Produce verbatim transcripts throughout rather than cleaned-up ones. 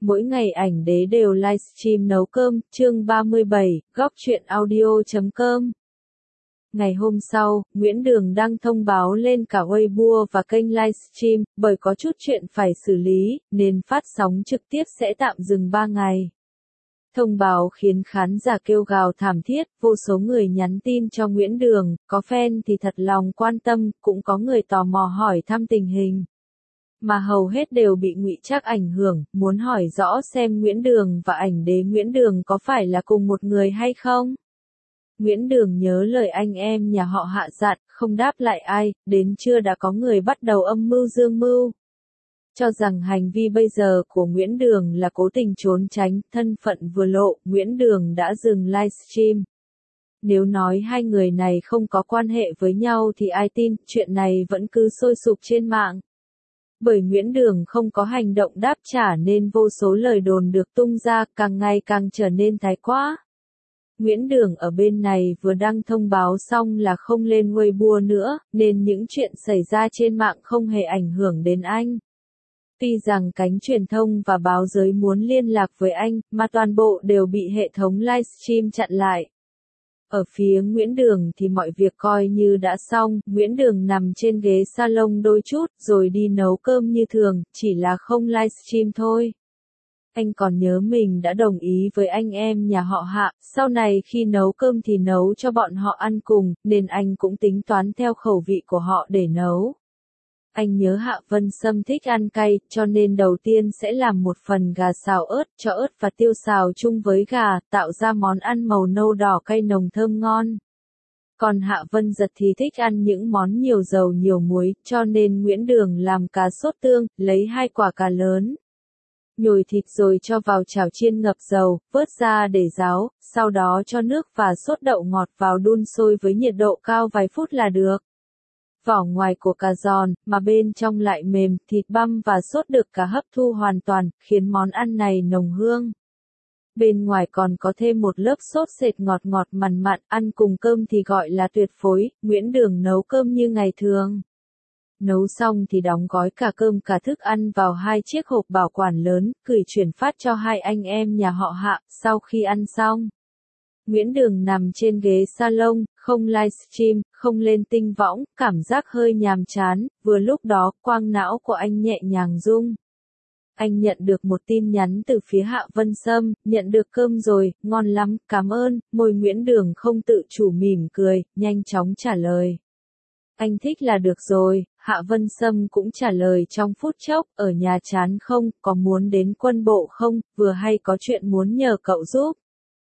Mỗi ngày ảnh đế đều livestream nấu cơm, chương ba mươi bảy, góc truyện audio chấm com. Ngày hôm sau, Nguyễn Đường đăng thông báo lên cả Weibo và kênh livestream, bởi có chút chuyện phải xử lý, nên phát sóng trực tiếp sẽ tạm dừng ba ngày. Thông báo khiến khán giả kêu gào thảm thiết, vô số người nhắn tin cho Nguyễn Đường, có fan thì thật lòng quan tâm, cũng có người tò mò hỏi thăm tình hình. Mà hầu hết đều bị ngụy trác ảnh hưởng, muốn hỏi rõ xem Nguyễn Đường và ảnh đế Nguyễn Đường có phải là cùng một người hay không. Nguyễn Đường nhớ lời anh em nhà họ Hạ dặn, không đáp lại ai, đến trưa đã có người bắt đầu âm mưu dương mưu. Cho rằng hành vi bây giờ của Nguyễn Đường là cố tình trốn tránh, thân phận vừa lộ, Nguyễn Đường đã dừng livestream. Nếu nói hai người này không có quan hệ với nhau thì ai tin, chuyện này vẫn cứ sôi sục trên mạng. Bởi Nguyễn Đường không có hành động đáp trả nên vô số lời đồn được tung ra, càng ngày càng trở nên thái quá. Nguyễn Đường ở bên này vừa đăng thông báo xong là không lên Weibo nữa, nên những chuyện xảy ra trên mạng không hề ảnh hưởng đến anh. Tuy rằng cánh truyền thông và báo giới muốn liên lạc với anh, mà toàn bộ đều bị hệ thống livestream chặn lại. Ở phía Nguyễn Đường thì mọi việc coi như đã xong, Nguyễn Đường nằm trên ghế salon đôi chút, rồi đi nấu cơm như thường, chỉ là không livestream thôi. Anh còn nhớ mình đã đồng ý với anh em nhà họ Hạ, sau này khi nấu cơm thì nấu cho bọn họ ăn cùng, nên anh cũng tính toán theo khẩu vị của họ để nấu. Anh nhớ Hạ Vân Sâm thích ăn cay, cho nên đầu tiên sẽ làm một phần gà xào ớt, cho ớt và tiêu xào chung với gà, tạo ra món ăn màu nâu đỏ cay nồng thơm ngon. Còn Hạ Vân Giật thì thích ăn những món nhiều dầu nhiều muối, cho nên Nguyễn Đường làm cà sốt tương, lấy hai quả cà lớn. Nhồi thịt rồi cho vào chảo chiên ngập dầu, vớt ra để ráo, sau đó cho nước và sốt đậu ngọt vào đun sôi với nhiệt độ cao vài phút là được. Vỏ ngoài của cà giòn, mà bên trong lại mềm, thịt băm và sốt được cả hấp thu hoàn toàn, khiến món ăn này nồng hương. Bên ngoài còn có thêm một lớp sốt sệt ngọt ngọt mặn mặn, ăn cùng cơm thì gọi là tuyệt phối. Nguyễn Đường nấu cơm như ngày thường. Nấu xong thì đóng gói cả cơm cả thức ăn vào hai chiếc hộp bảo quản lớn, gửi chuyển phát cho hai anh em nhà họ Hạ. Sau khi ăn xong, Nguyễn Đường nằm trên ghế salon, không livestream, không lên tinh võng, cảm giác hơi nhàm chán. Vừa lúc đó, quang não của anh nhẹ nhàng rung. Anh nhận được một tin nhắn từ phía Hạ Vân Sâm, nhận được cơm rồi, ngon lắm, cảm ơn. Môi Nguyễn Đường không tự chủ mỉm cười, nhanh chóng trả lời. Anh thích là được rồi. Hạ Vân Sâm cũng trả lời trong phút chốc, ở nhà chán không, có muốn đến quân bộ không, vừa hay có chuyện muốn nhờ cậu giúp.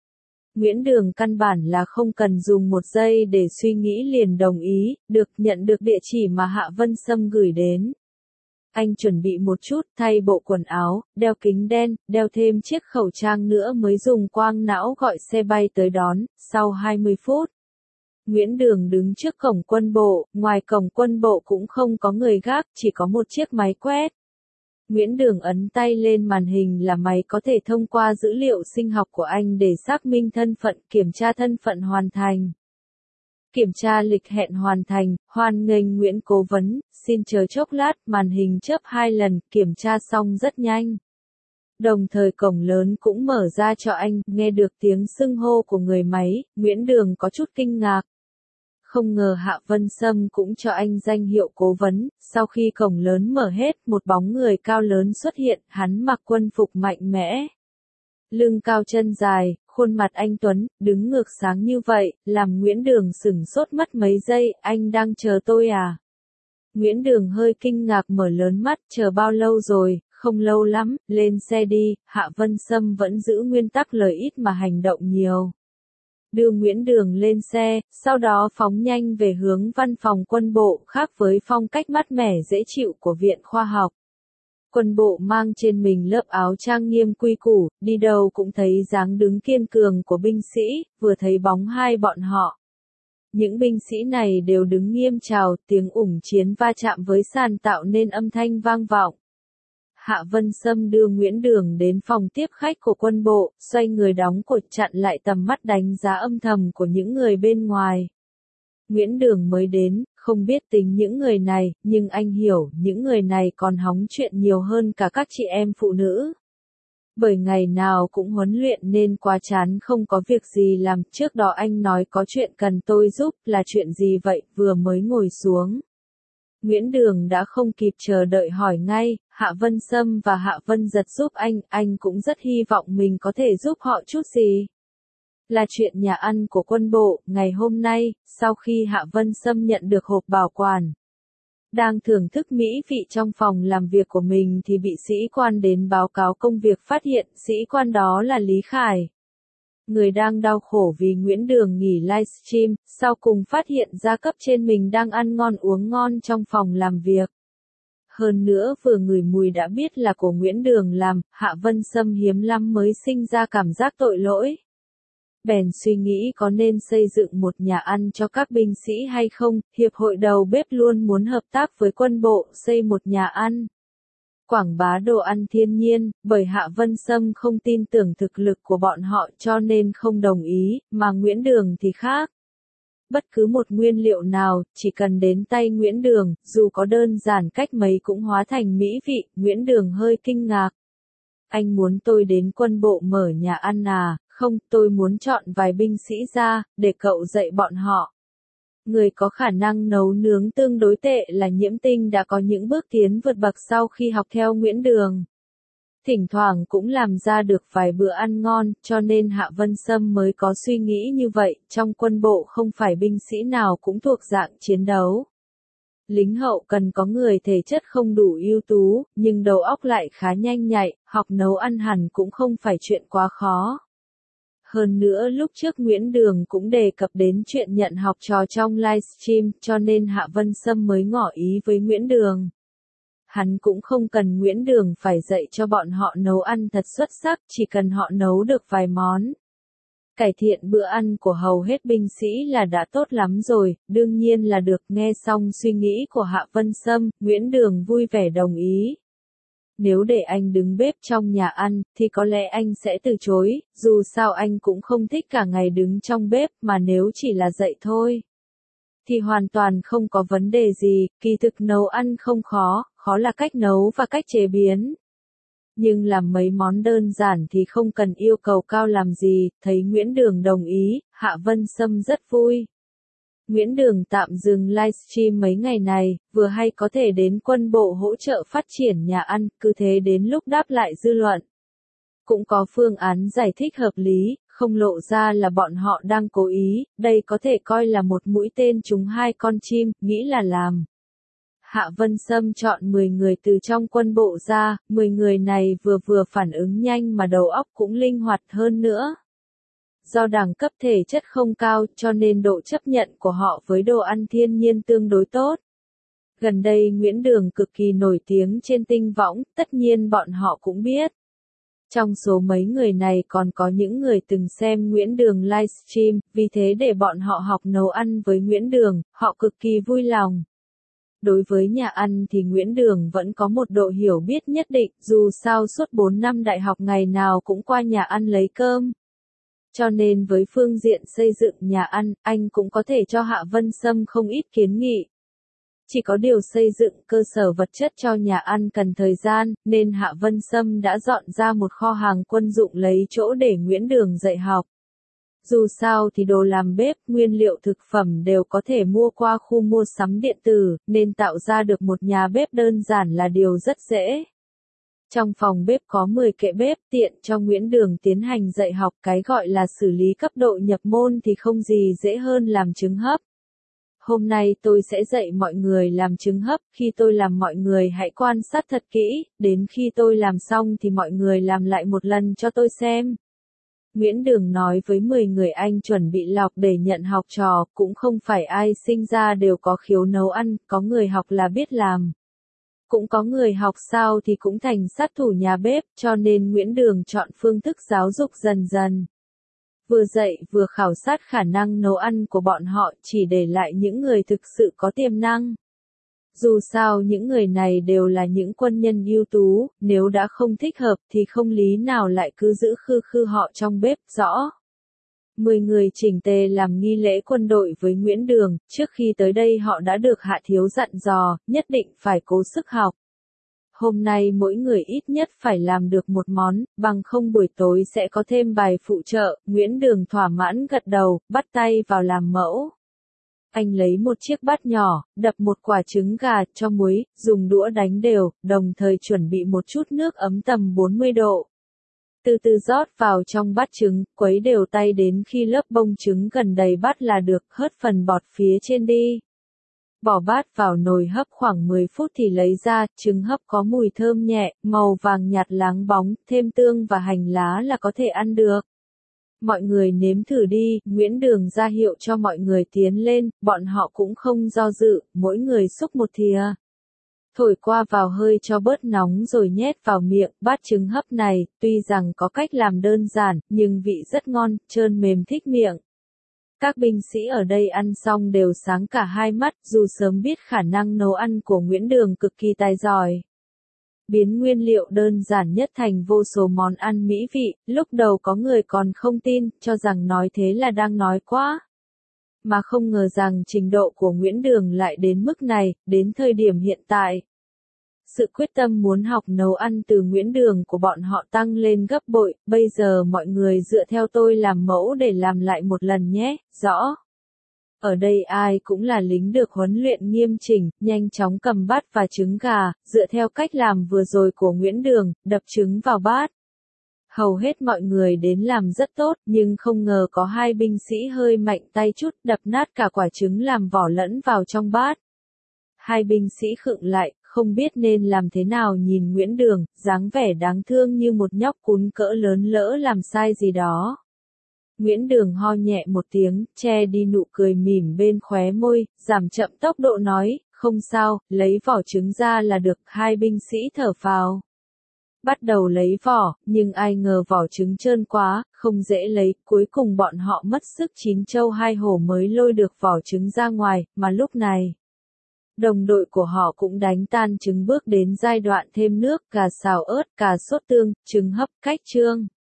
Nguyễn Đường căn bản là không cần dùng một giây để suy nghĩ liền đồng ý, được nhận được địa chỉ mà Hạ Vân Sâm gửi đến. Anh chuẩn bị một chút, thay bộ quần áo, đeo kính đen, đeo thêm chiếc khẩu trang nữa mới dùng quang não gọi xe bay tới đón. Sau hai mươi phút, Nguyễn Đường đứng trước cổng quân bộ, ngoài cổng quân bộ cũng không có người gác, chỉ có một chiếc máy quét. Nguyễn Đường ấn tay lên màn hình là máy có thể thông qua dữ liệu sinh học của anh để xác minh thân phận, kiểm tra thân phận hoàn thành. Kiểm tra lịch hẹn hoàn thành, hoan nghênh Nguyễn Cố vấn, xin chờ chốc lát, màn hình chớp hai lần, kiểm tra xong rất nhanh. Đồng thời cổng lớn cũng mở ra cho anh, nghe được tiếng xưng hô của người máy, Nguyễn Đường có chút kinh ngạc. Không ngờ Hạ Vân Sâm cũng cho anh danh hiệu cố vấn. Sau khi cổng lớn mở hết, một bóng người cao lớn xuất hiện, hắn mặc quân phục mạnh mẽ. Lưng cao chân dài, khuôn mặt anh tuấn, đứng ngược sáng như vậy, làm Nguyễn Đường sửng sốt mất mấy giây, anh đang chờ tôi à? Nguyễn Đường hơi kinh ngạc mở lớn mắt, chờ bao lâu rồi, không lâu lắm, lên xe đi. Hạ Vân Sâm vẫn giữ nguyên tắc lời ít mà hành động nhiều. Đưa Nguyễn Đường lên xe, sau đó phóng nhanh về hướng văn phòng quân bộ, khác với phong cách mát mẻ dễ chịu của Viện Khoa học. Quân bộ mang trên mình lớp áo trang nghiêm quy củ, đi đâu cũng thấy dáng đứng kiên cường của binh sĩ, vừa thấy bóng hai bọn họ. Những binh sĩ này đều đứng nghiêm chào, tiếng ủng chiến va chạm với sàn tạo nên âm thanh vang vọng. Hạ Vân Sâm đưa Nguyễn Đường đến phòng tiếp khách của quân bộ, xoay người đóng cột chặn lại tầm mắt đánh giá âm thầm của những người bên ngoài. Nguyễn Đường mới đến, không biết tính những người này, nhưng anh hiểu, những người này còn hóng chuyện nhiều hơn cả các chị em phụ nữ. Bởi ngày nào cũng huấn luyện nên quá chán không có việc gì làm, trước đó anh nói có chuyện cần tôi giúp, là chuyện gì vậy, vừa mới ngồi xuống. Nguyễn Đường đã không kịp chờ đợi hỏi ngay, Hạ Vân Sâm và Hạ Vân Giật giúp anh, anh cũng rất hy vọng mình có thể giúp họ chút gì. Là chuyện nhà ăn của quân bộ, ngày hôm nay, sau khi Hạ Vân Sâm nhận được hộp bảo quản, đang thưởng thức mỹ vị trong phòng làm việc của mình thì bị sĩ quan đến báo cáo công việc phát hiện, sĩ quan đó là Lý Khải. Người đang đau khổ vì Nguyễn Đường nghỉ livestream, sau cùng phát hiện ra cấp trên mình đang ăn ngon uống ngon trong phòng làm việc. Hơn nữa vừa ngửi mùi đã biết là của Nguyễn Đường làm, Hạ Vân Sâm hiếm lắm mới sinh ra cảm giác tội lỗi. Bèn suy nghĩ có nên xây dựng một nhà ăn cho các binh sĩ hay không, hiệp hội đầu bếp luôn muốn hợp tác với quân bộ xây một nhà ăn. Quảng bá đồ ăn thiên nhiên, bởi Hạ Vân Sâm không tin tưởng thực lực của bọn họ cho nên không đồng ý, mà Nguyễn Đường thì khác. Bất cứ một nguyên liệu nào, chỉ cần đến tay Nguyễn Đường, dù có đơn giản cách mấy cũng hóa thành mỹ vị, Nguyễn Đường hơi kinh ngạc. Anh muốn tôi đến quân bộ mở nhà ăn à? Không, tôi muốn chọn vài binh sĩ ra, để cậu dạy bọn họ. Người có khả năng nấu nướng tương đối tệ là Nhiễm Tinh đã có những bước tiến vượt bậc sau khi học theo Nguyễn Đường. Thỉnh thoảng cũng làm ra được vài bữa ăn ngon, cho nên Hạ Vân Sâm mới có suy nghĩ như vậy, trong quân bộ không phải binh sĩ nào cũng thuộc dạng chiến đấu. Lính hậu cần có người thể chất không đủ ưu tú, nhưng đầu óc lại khá nhanh nhạy, học nấu ăn hẳn cũng không phải chuyện quá khó. Hơn nữa lúc trước Nguyễn Đường cũng đề cập đến chuyện nhận học trò trong livestream, cho nên Hạ Vân Sâm mới ngỏ ý với Nguyễn Đường. Hắn cũng không cần Nguyễn Đường phải dạy cho bọn họ nấu ăn thật xuất sắc, chỉ cần họ nấu được vài món. Cải thiện bữa ăn của hầu hết binh sĩ là đã tốt lắm rồi, đương nhiên là được. Nghe xong suy nghĩ của Hạ Vân Sâm, Nguyễn Đường vui vẻ đồng ý. Nếu để anh đứng bếp trong nhà ăn, thì có lẽ anh sẽ từ chối, dù sao anh cũng không thích cả ngày đứng trong bếp, mà nếu chỉ là dạy thôi, thì hoàn toàn không có vấn đề gì, kỳ thực nấu ăn không khó, khó là cách nấu và cách chế biến. Nhưng làm mấy món đơn giản thì không cần yêu cầu cao làm gì, thấy Nguyễn Đường đồng ý, Hạ Vân Sâm rất vui. Nguyễn Đường tạm dừng livestream mấy ngày này, vừa hay có thể đến quân bộ hỗ trợ phát triển nhà ăn, cứ thế đến lúc đáp lại dư luận. Cũng có phương án giải thích hợp lý, không lộ ra là bọn họ đang cố ý, đây có thể coi là một mũi tên trúng hai con chim, nghĩ là làm. Hạ Vân Sâm chọn mười người từ trong quân bộ ra, mười người này vừa vừa phản ứng nhanh mà đầu óc cũng linh hoạt hơn nữa. Do đẳng cấp thể chất không cao cho nên độ chấp nhận của họ với đồ ăn thiên nhiên tương đối tốt. Gần đây Nguyễn Đường cực kỳ nổi tiếng trên tinh võng, tất nhiên bọn họ cũng biết. Trong số mấy người này còn có những người từng xem Nguyễn Đường livestream, vì thế để bọn họ học nấu ăn với Nguyễn Đường, họ cực kỳ vui lòng. Đối với nhà ăn thì Nguyễn Đường vẫn có một độ hiểu biết nhất định, dù sao suốt bốn năm đại học ngày nào cũng qua nhà ăn lấy cơm. Cho nên với phương diện xây dựng nhà ăn, anh cũng có thể cho Hạ Vân Sâm không ít kiến nghị. Chỉ có điều xây dựng cơ sở vật chất cho nhà ăn cần thời gian, nên Hạ Vân Sâm đã dọn ra một kho hàng quân dụng lấy chỗ để Nguyễn Đường dạy học. Dù sao thì đồ làm bếp, nguyên liệu thực phẩm đều có thể mua qua khu mua sắm điện tử, nên tạo ra được một nhà bếp đơn giản là điều rất dễ. Trong phòng bếp có mười kệ bếp tiện cho Nguyễn Đường tiến hành dạy học, cái gọi là xử lý cấp độ nhập môn thì không gì dễ hơn làm trứng hấp. Hôm nay tôi sẽ dạy mọi người làm trứng hấp, khi tôi làm mọi người hãy quan sát thật kỹ, đến khi tôi làm xong thì mọi người làm lại một lần cho tôi xem. Nguyễn Đường nói với mười người anh chuẩn bị lọc để nhận học trò, cũng không phải ai sinh ra đều có khiếu nấu ăn, có người học là biết làm. Cũng có người học sao thì cũng thành sát thủ nhà bếp, cho nên Nguyễn Đường chọn phương thức giáo dục dần dần. Vừa dạy vừa khảo sát khả năng nấu ăn của bọn họ, chỉ để lại những người thực sự có tiềm năng. Dù sao những người này đều là những quân nhân ưu tú, nếu đã không thích hợp thì không lý nào lại cứ giữ khư khư họ trong bếp, rõ. Mười người chỉnh tề làm nghi lễ quân đội với Nguyễn Đường, trước khi tới đây họ đã được Hạ Thiếu dặn dò, nhất định phải cố sức học. hôm nay mỗi người ít nhất phải làm được một món, bằng không buổi tối sẽ có thêm bài phụ trợ. Nguyễn Đường thỏa mãn gật đầu, bắt tay vào làm mẫu. Anh lấy một chiếc bát nhỏ, đập một quả trứng gà, cho muối, dùng đũa đánh đều, đồng thời chuẩn bị một chút nước ấm tầm bốn mươi độ. Từ từ rót vào trong bát trứng, quấy đều tay đến khi lớp bông trứng gần đầy bát là được, hớt phần bọt phía trên đi. Bỏ bát vào nồi hấp khoảng mười phút thì lấy ra, trứng hấp có mùi thơm nhẹ, màu vàng nhạt láng bóng, thêm tương và hành lá là có thể ăn được. Mọi người nếm thử đi, Nguyễn Đường ra hiệu cho mọi người tiến lên, bọn họ cũng không do dự, mỗi người xúc một thìa. Thổi qua vào hơi cho bớt nóng rồi nhét vào miệng. Bát trứng hấp này, tuy rằng có cách làm đơn giản, nhưng vị rất ngon, trơn mềm thích miệng. Các binh sĩ ở đây ăn xong đều sáng cả hai mắt, dù sớm biết khả năng nấu ăn của Nguyễn Đường cực kỳ tài giỏi. Biến nguyên liệu đơn giản nhất thành vô số món ăn mỹ vị, lúc đầu có người còn không tin, cho rằng nói thế là đang nói quá. Mà không ngờ rằng trình độ của Nguyễn Đường lại đến mức này, đến thời điểm hiện tại. Sự quyết tâm muốn học nấu ăn từ Nguyễn Đường của bọn họ tăng lên gấp bội, bây giờ mọi người dựa theo tôi làm mẫu để làm lại một lần nhé, rõ. Ở đây ai cũng là lính được huấn luyện nghiêm chỉnh, nhanh chóng cầm bát và trứng gà, dựa theo cách làm vừa rồi của Nguyễn Đường, đập trứng vào bát. Hầu hết mọi người đến làm rất tốt, nhưng không ngờ có hai binh sĩ hơi mạnh tay chút, đập nát cả quả trứng làm vỏ lẫn vào trong bát. Hai binh sĩ khựng lại, không biết nên làm thế nào nhìn Nguyễn Đường, dáng vẻ đáng thương như một nhóc cún cỡ lớn lỡ làm sai gì đó. Nguyễn Đường ho nhẹ một tiếng, che đi nụ cười mỉm bên khóe môi, giảm chậm tốc độ nói, không sao, lấy vỏ trứng ra là được. Hai binh sĩ thở phào. Bắt đầu lấy vỏ, nhưng ai ngờ vỏ trứng trơn quá, không dễ lấy, cuối cùng bọn họ mất sức chín châu hai hổ mới lôi được vỏ trứng ra ngoài, mà lúc này, đồng đội của họ cũng đánh tan trứng bước đến giai đoạn thêm nước, cà xào ớt, cà sốt tương, trứng hấp, cách trương.